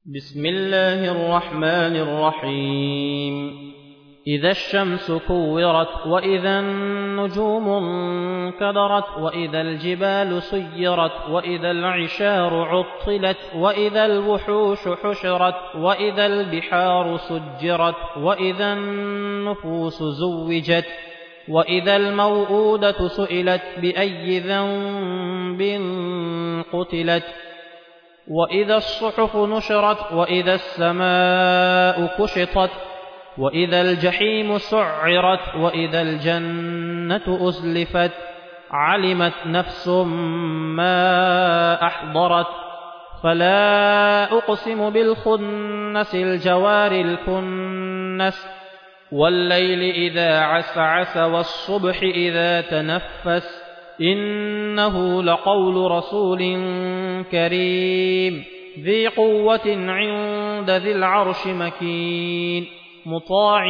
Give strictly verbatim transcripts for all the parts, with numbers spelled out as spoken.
بسم الله الرحمن الرحيم إذا الشمس كورت وإذا النجوم انكدرت وإذا الجبال سيرت وإذا العشار عطلت وإذا الوحوش حشرت وإذا البحار سجرت وإذا النفوس زوجت وإذا الموءودة سئلت بأي ذنب قتلت وإذا الصحف نشرت وإذا السماء كشطت وإذا الجحيم سعرت وإذا الجنة أزلفت علمت نفس ما أحضرت فلا أقسم بالخنس الجوار الكنس والليل إذا عسعس والصبح إذا تنفس إنه لقول رسول كريم ذي قوة عند ذي العرش مكين مطاع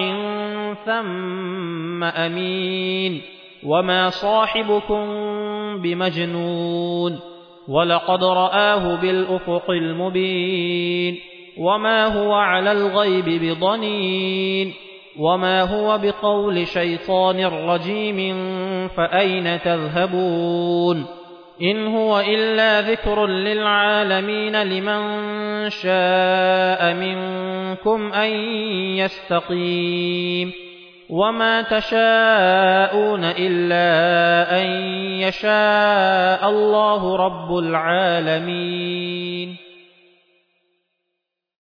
ثم أمين وما صاحبكم بمجنون ولقد رآه بالأفق المبين وما هو على الغيب بضنين وما هو بقول شيطان رجيم فأين تذهبون إن هو إلا ذكر للعالمين لمن شاء منكم أن يستقيم وما تشاءون إلا أن يشاء الله رب العالمين.